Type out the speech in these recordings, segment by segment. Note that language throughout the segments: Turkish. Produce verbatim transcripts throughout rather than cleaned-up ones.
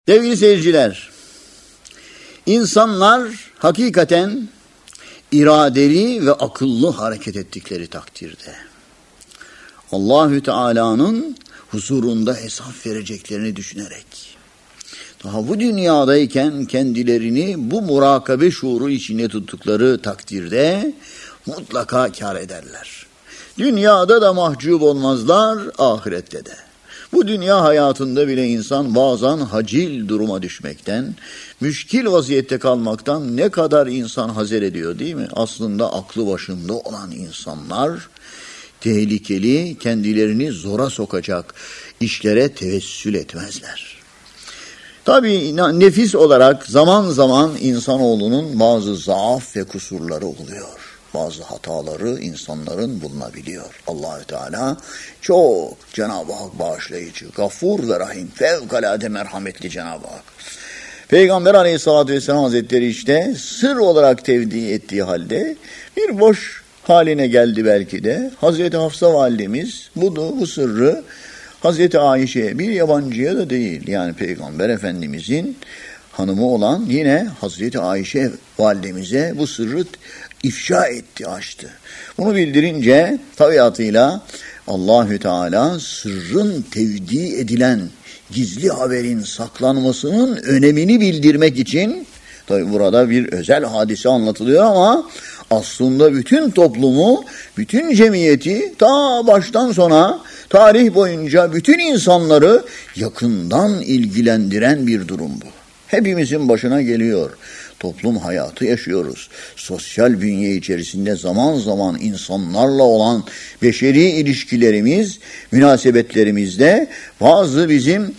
Sevgili seyirciler, insanlar hakikaten iradeli ve akıllı hareket ettikleri takdirde Allahü Teala'nın huzurunda hesap vereceklerini düşünerek daha bu dünyadayken kendilerini bu murakabe şuuru içine tuttukları takdirde mutlaka kâr ederler. Dünyada da mahcup olmazlar, ahirette de. Bu dünya hayatında bile insan bazen hacil duruma düşmekten, müşkil vaziyette kalmaktan ne kadar insan hazer ediyor değil mi? Aslında aklı başında olan insanlar tehlikeli, kendilerini zora sokacak işlere tevessül etmezler. Tabii nefis olarak zaman zaman insanoğlunun bazı zaaf ve kusurları oluyor. Bazı hataları insanların bulunabiliyor. Allahü Teala çok Cenab-ı Hak bağışlayıcı, gafur ve rahim, fevkalade merhametli Cenab-ı Hak. Peygamber Aleyhisselatü Vesselam Hazretleri işte sır olarak tevdi ettiği halde bir boş haline geldi belki de. Hazreti Hafsa validemiz bu, bu sırrı Hazreti Ayşe'ye, bir yabancıya da değil, yani Peygamber Efendimizin hanımı olan yine Hazreti Ayşe validemize bu sırrı ifşa etti, açtı. Bunu bildirince tabiatıyla Allahü Teala sırrın tevdi edilen gizli haberin saklanmasının önemini bildirmek için, tabi burada bir özel hadise anlatılıyor ama aslında bütün toplumu, bütün cemiyeti ta baştan sona tarih boyunca bütün insanları yakından ilgilendiren bir durum bu. Hepimizin başına geliyor. Toplum hayatı yaşıyoruz. Sosyal bünye içerisinde zaman zaman insanlarla olan beşeri ilişkilerimiz, münasebetlerimizde bazı bizim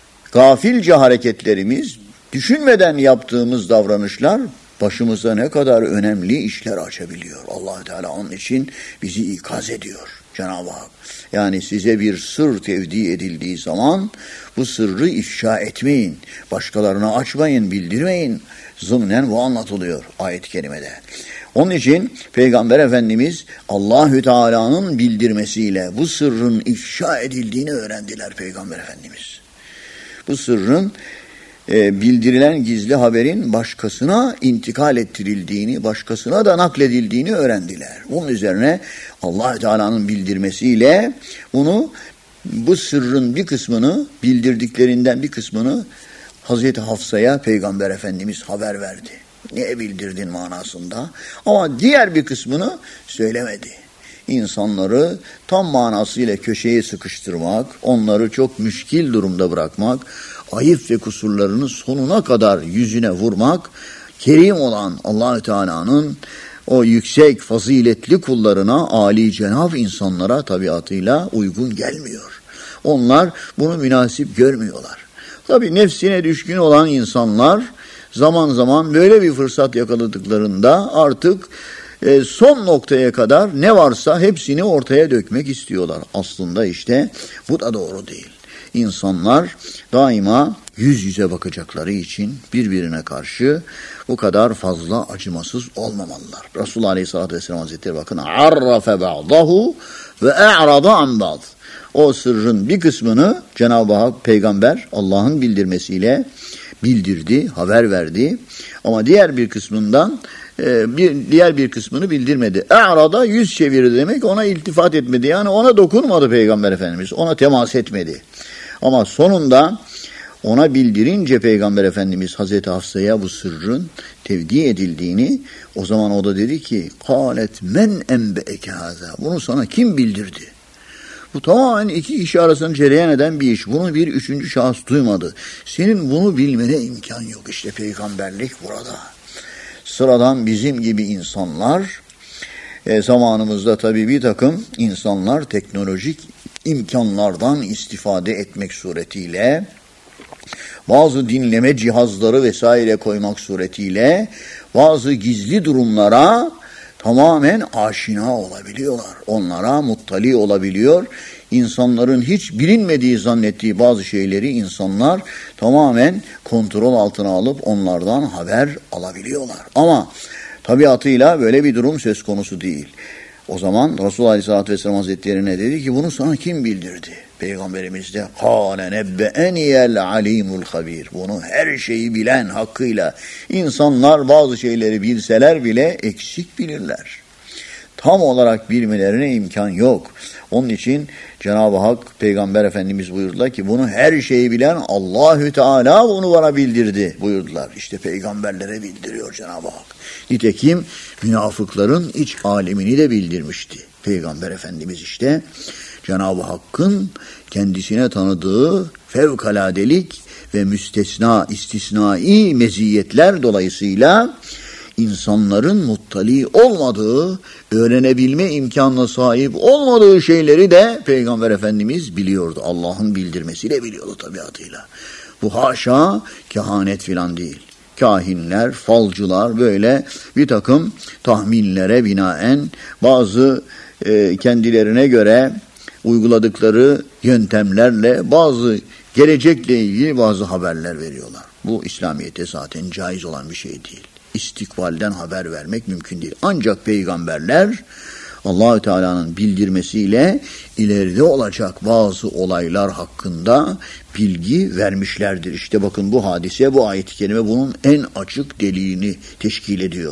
gafilce hareketlerimiz, düşünmeden yaptığımız davranışlar başımıza ne kadar önemli işler açabiliyor. Allah-u Teala onun için bizi ikaz ediyor Cenab-ı Hak. Yani size bir sır tevdi edildiği zaman bu sırrı ifşa etmeyin, başkalarına açmayın, bildirmeyin. Zımnen bu anlatılıyor ayet-i kerimede. Onun için Peygamber Efendimiz Allahü Teala'nın bildirmesiyle bu sırrın ifşa edildiğini öğrendiler Peygamber Efendimiz. Bu sırrın e, bildirilen gizli haberin başkasına intikal ettirildiğini, başkasına da nakledildiğini öğrendiler. Bunun üzerine Allahü Teala'nın bildirmesiyle bunu, bu sırrın bir kısmını, bildirdiklerinden bir kısmını Hazreti Hafsa'ya Peygamber Efendimiz haber verdi. Niye bildirdin manasında? Ama diğer bir kısmını söylemedi. İnsanları tam manasıyla köşeye sıkıştırmak, onları çok müşkil durumda bırakmak, ayıp ve kusurlarını sonuna kadar yüzüne vurmak, kerim olan Allah-u Teala'nın o yüksek faziletli kullarına, âli cenab insanlara tabiatıyla uygun gelmiyor. Onlar bunu münasip görmüyorlar. Tabii nefsine düşkün olan insanlar zaman zaman böyle bir fırsat yakaladıklarında artık e, son noktaya kadar ne varsa hepsini ortaya dökmek istiyorlar. Aslında işte bu da doğru değil. İnsanlar daima yüz yüze bakacakları için birbirine karşı bu kadar fazla acımasız olmamalılar. Resulullah Aleyhisselatü Vesselam Hazretleri bakın arrafe ba'dahu ve e'rada an ba'd. O sırrın bir kısmını Cenab-ı Hak peygamber Allah'ın bildirmesiyle bildirdi, haber verdi. Ama diğer bir kısmından e, bir diğer bir kısmını bildirmedi. E'rada yüz çevirdi demek, ona iltifat etmedi. Yani ona dokunmadı Peygamber Efendimiz, ona temas etmedi. Ama sonunda ona bildirince Peygamber Efendimiz Hazreti Hafsa'ya bu sırrın tevdi edildiğini, o zaman o da dedi ki "Kâlet men enbe'eke hâzâ." Bunu sana kim bildirdi? Bu tamamen iki kişi arasında cereyan eden bir iş. Bunu bir üçüncü şahıs duymadı. Senin bunu bilmene imkan yok. İşte peygamberlik burada. Sıradan bizim gibi insanlar, e, zamanımızda tabii bir takım insanlar teknolojik imkanlardan istifade etmek suretiyle, bazı dinleme cihazları vesaire koymak suretiyle bazı gizli durumlara tamamen aşina olabiliyorlar. Onlara muttali olabiliyor. İnsanların hiç bilinmediği zannettiği bazı şeyleri insanlar tamamen kontrol altına alıp onlardan haber alabiliyorlar. Ama tabiatıyla böyle bir durum söz konusu değil. O zaman Resulullah Aleyhisselatü Vesselam Hazretleri'ne dedi ki bunu sana kim bildirdi? Peygamberimiz de kâle nebbe'eniyel alimul habir. Bunu her şeyi bilen hakkıyla. İnsanlar bazı şeyleri bilseler bile eksik bilirler. Tam olarak bilmelerine imkan yok. Onun için Cenab-ı Hak Peygamber Efendimiz buyurdular ki bunu her şeyi bilen Allahü Teala bunu bana bildirdi buyurdular. İşte peygamberlere bildiriyor Cenab-ı Hak. Nitekim münafıkların iç alemini de bildirmişti. Peygamber Efendimiz işte Cenab-ı Hakk'ın kendisine tanıdığı fevkaladelik ve müstesna, istisnai meziyetler dolayısıyla insanların muttali olmadığı, öğrenebilme imkanına sahip olmadığı şeyleri de Peygamber Efendimiz biliyordu. Allah'ın bildirmesiyle biliyordu tabiatıyla. Bu haşa kehanet filan değil. Kahinler, falcılar böyle bir takım tahminlere binaen bazı e, kendilerine göre uyguladıkları yöntemlerle bazı gelecekle ilgili bazı haberler veriyorlar. Bu İslamiyet'te zaten caiz olan bir şey değil. İstikbalden haber vermek mümkün değil. Ancak peygamberler Allah-u Teala'nın bildirmesiyle ileride olacak bazı olaylar hakkında bilgi vermişlerdir. İşte bakın bu hadise, bu ayet-i kerime bunun en açık delilini teşkil ediyor.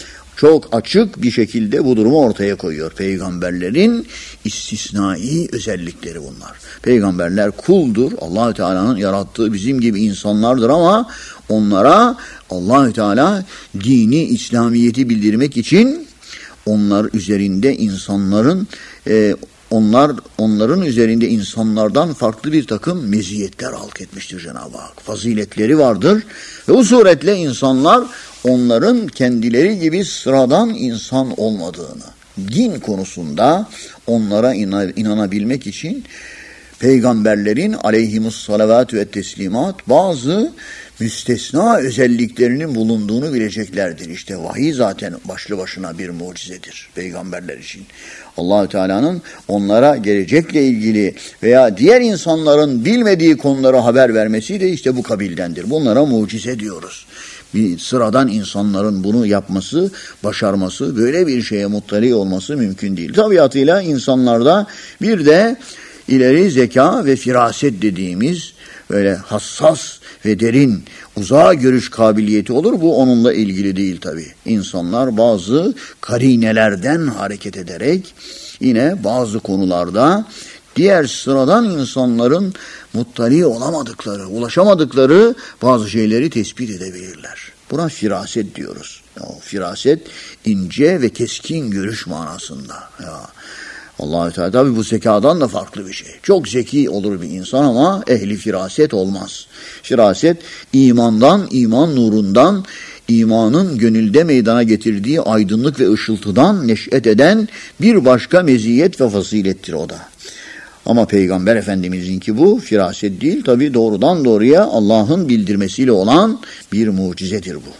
Çok açık bir şekilde bu durumu ortaya koyuyor. Peygamberlerin istisnai özellikleri bunlar. Peygamberler kuldur. Allah-u Teala'nın yarattığı bizim gibi insanlardır ama onlara Allah-u Teala dini, İslamiyet'i bildirmek için onlar üzerinde insanların e, onlar onların üzerinde insanlardan farklı bir takım meziyetler halk etmiştir Cenab-ı Hak. Faziletleri vardır ve bu suretle insanlar onların kendileri gibi sıradan insan olmadığını, din konusunda onlara inanabilmek için peygamberlerin aleyhimus salavatü ve teslimat bazı müstesna özelliklerinin bulunduğunu bileceklerdir. İşte vahiy zaten başlı başına bir mucizedir peygamberler için. Allah-u Teala'nın onlara gelecekle ilgili veya diğer insanların bilmediği konulara haber vermesi de işte bu kabildendir. Bunlara mucize diyoruz. Bir sıradan insanların bunu yapması, başarması, böyle bir şeye muttali olması mümkün değil. Tabiatıyla insanlarda bir de ileri zeka ve firaset dediğimiz böyle hassas ve derin uzağa görüş kabiliyeti olur. Bu onunla ilgili değil tabii. İnsanlar bazı karinelerden hareket ederek yine bazı konularda diğer sıradan insanların muttali olamadıkları, ulaşamadıkları bazı şeyleri tespit edebilirler. Buna firaset diyoruz. O firaset ince ve keskin görüş manasında. Ya Allah-u Teala tabi bu zekadan da farklı bir şey. Çok zeki olur bir insan ama ehli firaset olmaz. Firaset imandan, iman nurundan, imanın gönülde meydana getirdiği aydınlık ve ışıltıdan neş'et eden bir başka meziyet ve fazilettir o da. Ama Peygamber Efendimiz'inki bu firaset değil, tabi doğrudan doğruya Allah'ın bildirmesiyle olan bir mucizedir bu.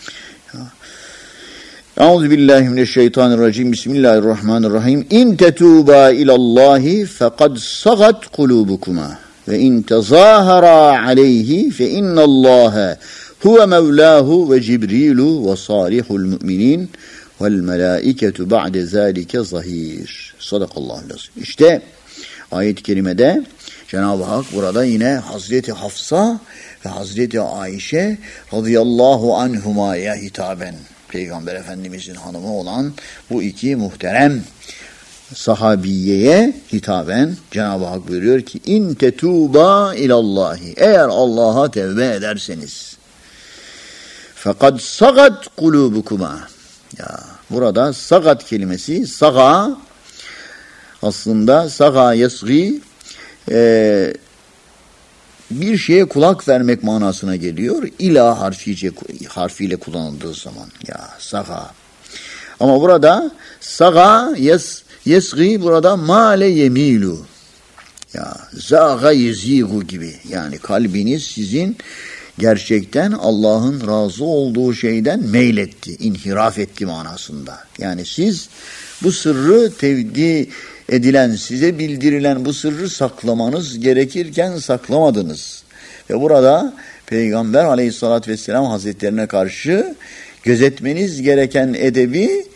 Euzubillahimineşşeytanirracim. Bismillahirrahmanirrahim. İn tetûbâ ilallâhi fekad sagat kulûbukuma ve in tezâherâ aleyhi fe innallâhe huve mevlâhu ve cibrîlu ve sâlihul mü'minîn vel melâiketu ba'de zâlike zahîr. Sadakallahu lazim. İşte ayet-i kerimede Cenab-ı Hak burada yine Hazreti Hafsa ve Hazreti Ayşe radıyallahu anhuma'ya hitaben Peygamber Efendimizin hanımı olan bu iki muhterem sahabiyeye hitaben Cenab-ı Hak buyuruyor ki in tetûbâ ilallahi, eğer Allah'a tevbe ederseniz fekad sagat kulûbukuma. Ya burada sagat kelimesi, saga aslında saga yasgî e, bir şeye kulak vermek manasına geliyor. İla harfice, harfiyle kullanıldığı zaman. Ya saga. Ama burada saga yes, yesgî burada mâle yemilu. Ya zaga yezigu gibi. Yani kalbiniz sizin gerçekten Allah'ın razı olduğu şeyden meyletti, inhiraf etti manasında. Yani siz bu sırrı tevdi edilen, size bildirilen bu sırrı saklamanız gerekirken saklamadınız. Ve burada Peygamber Aleyhisselatü Vesselam Hazretlerine karşı gözetmeniz gereken edebi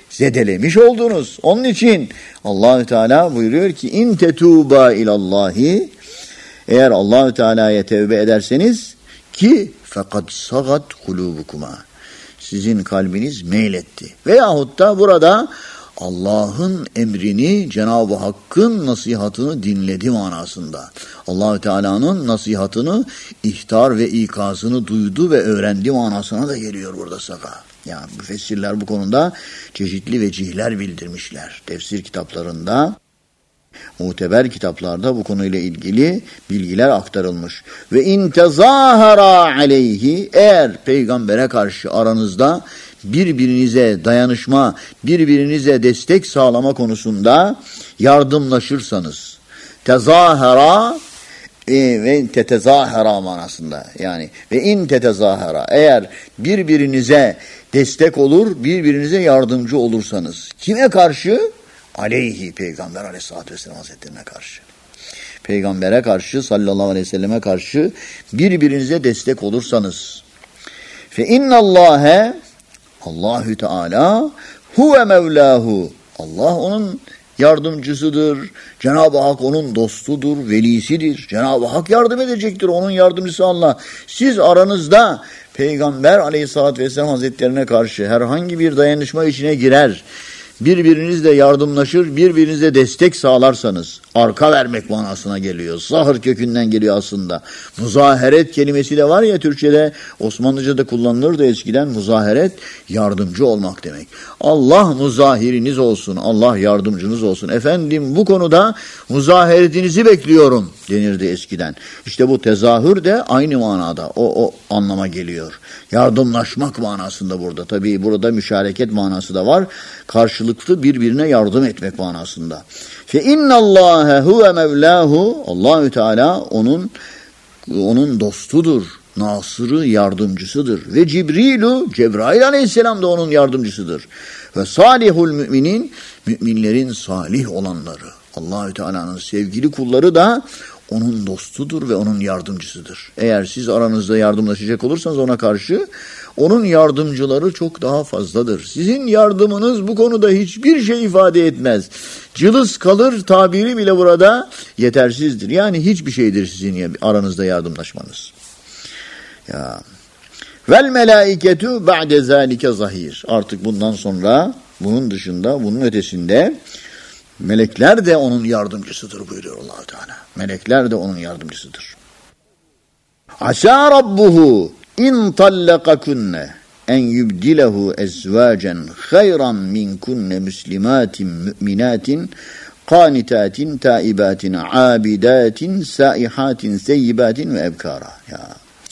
zedelemiş oldunuz. Onun için Allahü Teala buyuruyor ki in tetuba ilallahi, eğer Allahü Teala'ya tevbe ederseniz ki fakat sagat kulubukuma, sizin kalbiniz meyletti. Veyahut da burada Allah'ın emrini, Cenab-ı Hakk'ın nasihatını dinledi manasında. Allahü Teala'nın nasihatını, ihtar ve ikazını duydu ve öğrendi manasına da geliyor burada saka. Yani müfessirler bu konuda çeşitli vecihler bildirmişler. Tefsir kitaplarında, muteber kitaplarda bu konuyla ilgili bilgiler aktarılmış. Ve in tezahara aleyhi, eğer peygambere karşı aranızda birbirinize dayanışma, birbirinize destek sağlama konusunda yardımlaşırsanız, tezahara e, ve tetezahara manasında, yani ve in tetezahara, eğer birbirinize destek olur, birbirinize yardımcı olursanız, kime karşı? Aleyhi, Peygamber Aleyhisselatü Vesselam Hazretlerine karşı. Peygambere karşı, sallallahu aleyhi ve selleme karşı birbirinize destek olursanız, fe innallâhe, Allahü Teala huve mevlahu, Allah onun yardımcısıdır. Cenab-ı Hak onun dostudur, velisidir. Cenab-ı Hak yardım edecektir. Onun yardımcısı Allah. Siz aranızda Peygamber Aleyhisselatü Vesselam Hazretlerine karşı herhangi bir dayanışma içine girer, birbirinizle yardımlaşır, birbirinize destek sağlarsanız, arka vermek manasına geliyor. Zahır kökünden geliyor aslında. Muzaheret kelimesi de var ya Türkçe'de, Osmanlıca'da kullanılırdı eskiden. Muzaheret, yardımcı olmak demek. Allah muzahiriniz olsun, Allah yardımcınız olsun. Efendim bu konuda muzaheretinizi bekliyorum denirdi eskiden. İşte bu tezahür de aynı manada, o, o anlama geliyor. Yardımlaşmak manasında burada. Tabii burada müşareket manası da var. Karşılıklı birbirine yardım etmek manasında. Fe innallâhe huve mevlâhu, Allahü Teala onun onun dostudur, nasırı, yardımcısıdır. Ve Cibrilu, Cebrail Aleyhisselam da onun yardımcısıdır. Ve salihul müminin, müminlerin salih olanları, Allahü Teala'nın sevgili kulları da onun dostudur ve onun yardımcısıdır. Eğer siz aranızda yardımlaşacak olursanız ona karşı, onun yardımcıları çok daha fazladır. Sizin yardımınız bu konuda hiçbir şey ifade etmez. Cılız kalır tabiri bile burada yetersizdir. Yani hiçbir şeydir sizin aranızda yardımlaşmanız. Ya. Vel melaiketu ba'de zalike zahir. Artık bundan sonra, bunun dışında, bunun ötesinde melekler de onun yardımcısıdır buyuruyor Allah-u Teala. Melekler de onun yardımcısıdır. Asa rabbuhu in tallaqakunne en yubdilehu ezvacen hayran minkunne muslimatin müminatin qanitatin taibatin abidatin saihatin seyyibatin ve ebkara. Ya.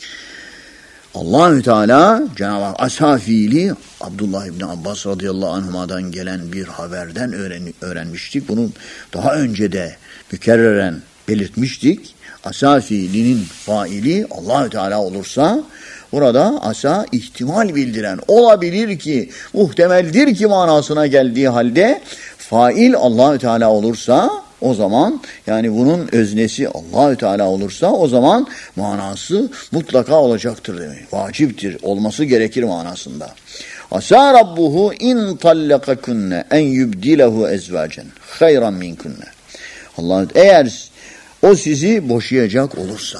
Allahü Teala Cenab-ı Hak asa fiili Abdullah İbni Abbas radıyallahu anhuma'dan gelen bir haberden öğren, öğrenmiştik. Bunu daha önce de mükerreren belirtmiştik. Asa fiilinin faili Allahü Teala olursa burada asa ihtimal bildiren, olabilir ki, muhtemeldir ki manasına geldiği halde fail Allahü Teala olursa o zaman, yani bunun öznesi Allahü Teala olursa o zaman manası mutlaka olacaktır demek. Vaciptir, olması gerekir manasında. Asa rabbuhu in tallaqakunne en yubdilehu ezvacen hayran minkunne. Allah, eğer o sizi boşayacak olursa,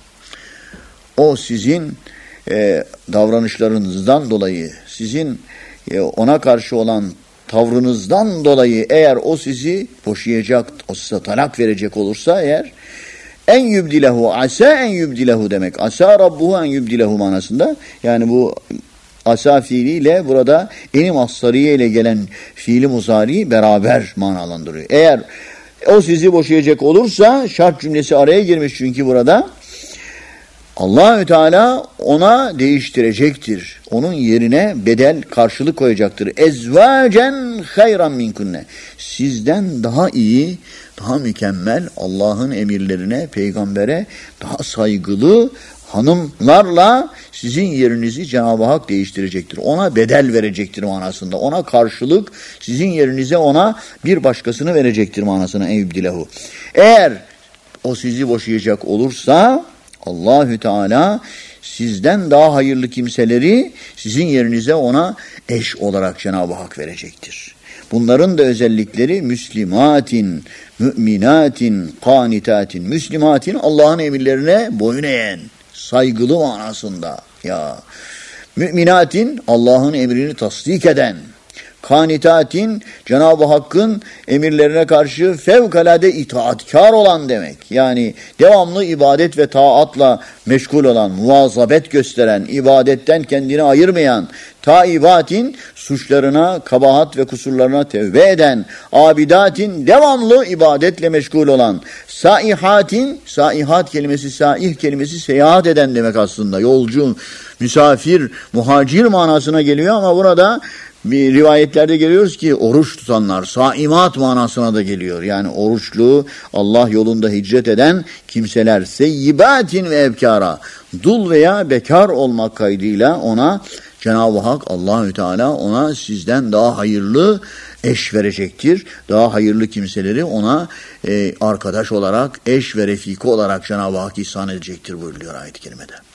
o sizin e, davranışlarınızdan dolayı, sizin e, ona karşı olan tavrınızdan dolayı eğer o sizi boşayacak, o size talak verecek olursa eğer, en yubdilehu, asa en yubdilehu demek. Asa rabbuhu en yubdilehu manasında. Yani bu asa fiiliyle burada eni masdariye ile gelen fiili muzari beraber manalandırıyor. Eğer o sizi boşayacak olursa, şart cümlesi araya girmiş çünkü burada, Allahü Teala ona değiştirecektir. Onun yerine bedel, karşılık koyacaktır. Ezvacen hayran minkunne. Sizden daha iyi, daha mükemmel, Allah'ın emirlerine, peygambere daha saygılı hanımlarla sizin yerinizi Cenab-ı Hak değiştirecektir. Ona bedel verecektir manasında. Ona karşılık sizin yerinize ona bir başkasını verecektir manasına. Eyyübdilehu. Eğer o sizi boşayacak olursa Allahü Teala sizden daha hayırlı kimseleri sizin yerinize ona eş olarak Cenab-ı Hak verecektir. Bunların da özellikleri Müslimatin, müminatin, kanitatin. Müslimatin Allah'ın emirlerine boyun eğen, saygılı manasında. Ya müminatin Allah'ın emrini tasdik eden, kanitatin Cenab-ı Hakk'ın emirlerine karşı fevkalade itaatkar olan demek. Yani devamlı ibadet ve taatla meşgul olan, muvazabet gösteren, ibadetten kendini ayırmayan, taibatin suçlarına, kabahat ve kusurlarına tevbe eden, abidatin devamlı ibadetle meşgul olan, saihatin, saihat kelimesi, saih kelimesi seyahat eden demek aslında. Yolcu, misafir, muhacir manasına geliyor ama burada bir rivayetlerde görüyoruz ki oruç tutanlar, saimat manasına da geliyor. Yani oruçlu, Allah yolunda hicret eden kimseler, seyyibatin ve ebkara, dul veya bekar olmak kaydıyla ona Cenab-ı Hak, Allahü Teala ona sizden daha hayırlı eş verecektir. Daha hayırlı kimseleri ona e, arkadaş olarak, eş ve refiki olarak Cenab-ı Hak ihsan edecektir buyuruyor ayet-i kerimede.